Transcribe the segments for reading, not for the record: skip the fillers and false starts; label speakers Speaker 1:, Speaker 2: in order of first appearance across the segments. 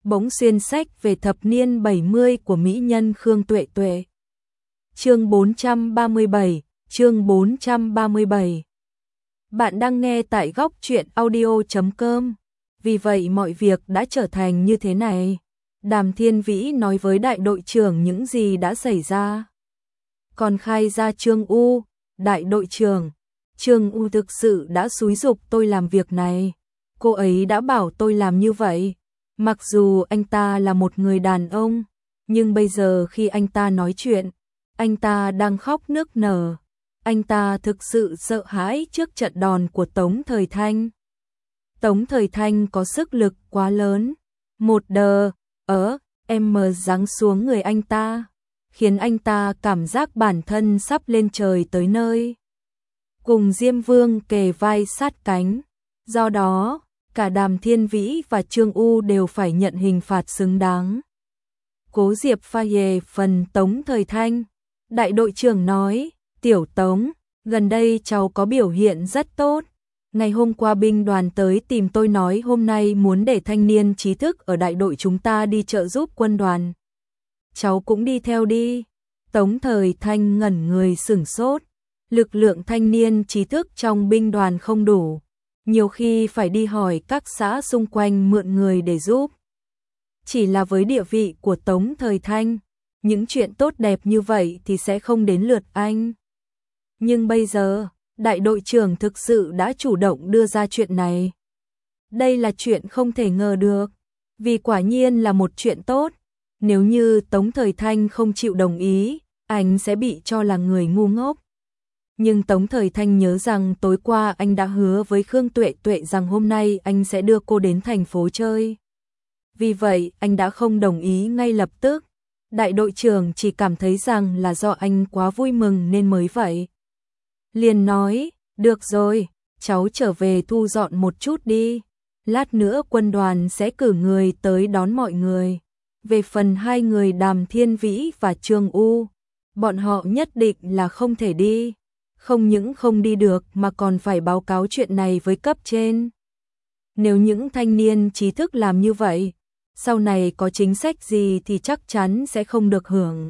Speaker 1: bỗng xuyên sách về thập niên 70 của mỹ nhân Khương Tuệ Tuệ. Chương 437, chương 437. Bạn đang nghe tại góc truyện audio.com. Vì vậy mọi việc đã trở thành như thế này. Đàm Thiên Vĩ nói với đại đội trưởng những gì đã xảy ra. Còn khai ra Trương U, đại đội trưởng. Trương U thực sự đã xúi giục tôi làm việc này. Cô ấy đã bảo tôi làm như vậy. Mặc dù anh ta là một người đàn ông, nhưng bây giờ khi anh ta nói chuyện, anh ta đang khóc nức nở. Anh ta thực sự sợ hãi trước trận đòn của Tống Thời Thanh. Tống Thời Thanh có sức lực quá lớn. Một đờ, em giáng xuống người anh ta, khiến anh ta cảm giác bản thân sắp lên trời tới nơi. Cùng Diêm Vương kề vai sát cánh. Do đó, cả Đàm Thiên Vĩ và Trương U đều phải nhận hình phạt xứng đáng. Cố Diệp pha về phần Tống Thời Thanh. Đại đội trưởng nói, Tiểu Tống, gần đây cháu có biểu hiện rất tốt. Ngày hôm qua binh đoàn tới tìm tôi nói hôm nay muốn để thanh niên trí thức ở đại đội chúng ta đi trợ giúp quân đoàn. Cháu cũng đi theo đi. Tống Thời Thanh ngẩn người sửng sốt. Lực lượng thanh niên trí thức trong binh đoàn không đủ. Nhiều khi phải đi hỏi các xã xung quanh mượn người để giúp. Chỉ là với địa vị của Tống Thời Thanh, những chuyện tốt đẹp như vậy thì sẽ không đến lượt anh. Nhưng bây giờ, đại đội trưởng thực sự đã chủ động đưa ra chuyện này. Đây là chuyện không thể ngờ được, vì quả nhiên là một chuyện tốt. Nếu như Tống Thời Thanh không chịu đồng ý, anh sẽ bị cho là người ngu ngốc. Nhưng Tống Thời Thanh nhớ rằng tối qua anh đã hứa với Khương Tuệ Tuệ rằng hôm nay anh sẽ đưa cô đến thành phố chơi. Vì vậy, anh đã không đồng ý ngay lập tức. Đại đội trưởng chỉ cảm thấy rằng là do anh quá vui mừng nên mới vậy. Liền nói, được rồi, cháu trở về thu dọn một chút đi. Lát nữa quân đoàn sẽ cử người tới đón mọi người. Về phần hai người Đàm Thiên Vĩ và Trương U, bọn họ nhất định là không thể đi. Không những không đi được mà còn phải báo cáo chuyện này với cấp trên. Nếu những thanh niên trí thức làm như vậy, sau này có chính sách gì thì chắc chắn sẽ không được hưởng.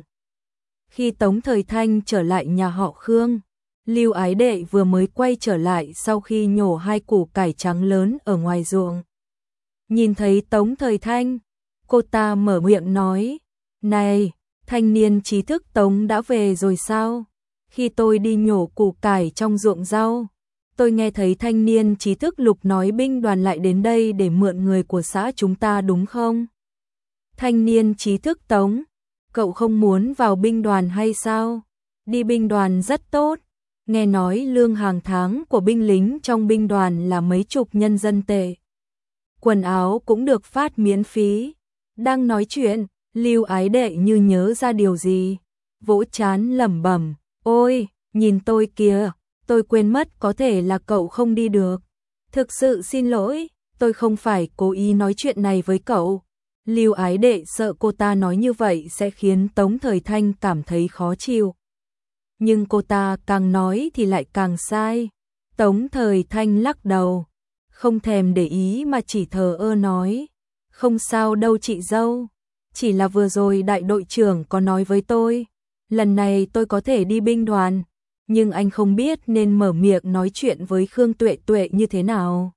Speaker 1: Khi Tống Thời Thanh trở lại nhà họ Khương, Lưu Ái Đệ vừa mới quay trở lại sau khi nhổ 2 củ cải trắng lớn ở ngoài ruộng. Nhìn thấy Tống Thời Thanh, cô ta mở miệng nói, này, thanh niên trí thức Tống đã về rồi sao? Khi tôi đi nhổ củ cải trong ruộng rau, tôi nghe thấy thanh niên trí thức Lục nói binh đoàn lại đến đây để mượn người của xã chúng ta đúng không? Thanh niên trí thức Tống, cậu không muốn vào binh đoàn hay sao? Đi binh đoàn rất tốt. Nghe nói lương hàng tháng của binh lính trong binh đoàn là mấy chục nhân dân tệ. Quần áo cũng được phát miễn phí. Đang nói chuyện, Lưu Ái Đệ như nhớ ra điều gì, vỗ trán lẩm bẩm, ôi, nhìn tôi kìa, tôi quên mất có thể là cậu không đi được. Thực sự xin lỗi, tôi không phải cố ý nói chuyện này với cậu. Lưu Ái Đệ sợ cô ta nói như vậy sẽ khiến Tống Thời Thanh cảm thấy khó chịu. Nhưng cô ta càng nói thì lại càng sai. Tống Thời Thanh lắc đầu, không thèm để ý mà chỉ thờ ơ nói, không sao đâu chị dâu, chỉ là vừa rồi đại đội trưởng có nói với tôi, lần này tôi có thể đi binh đoàn, nhưng anh không biết nên mở miệng nói chuyện với Khương Tuệ Tuệ như thế nào.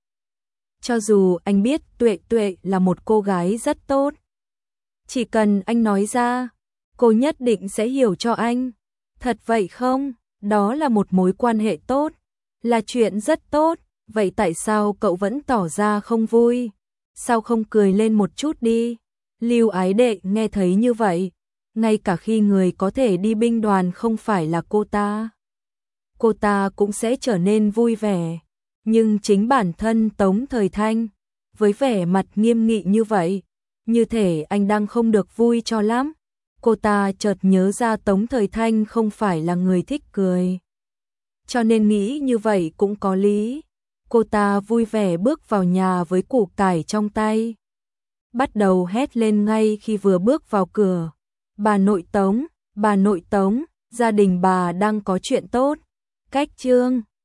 Speaker 1: Cho dù anh biết Tuệ Tuệ là một cô gái rất tốt, chỉ cần anh nói ra, cô nhất định sẽ hiểu cho anh. Thật vậy không? Đó là một mối quan hệ tốt, là chuyện rất tốt, vậy tại sao cậu vẫn tỏ ra không vui? Sao không cười lên một chút đi? Lưu Ái Đệ nghe thấy như vậy, ngay cả khi người có thể đi binh đoàn không phải là cô ta cũng sẽ trở nên vui vẻ. Nhưng chính bản thân Tống Thời Thanh, với vẻ mặt nghiêm nghị như vậy, như thể anh đang không được vui cho lắm. Cô ta chợt nhớ ra Tống Thời Thanh không phải là người thích cười. Cho nên nghĩ như vậy cũng có lý. Cô ta vui vẻ bước vào nhà với củ cải trong tay. Bắt đầu hét lên ngay khi vừa bước vào cửa. Bà nội Tống, gia đình bà đang có chuyện tốt. Cách Trương,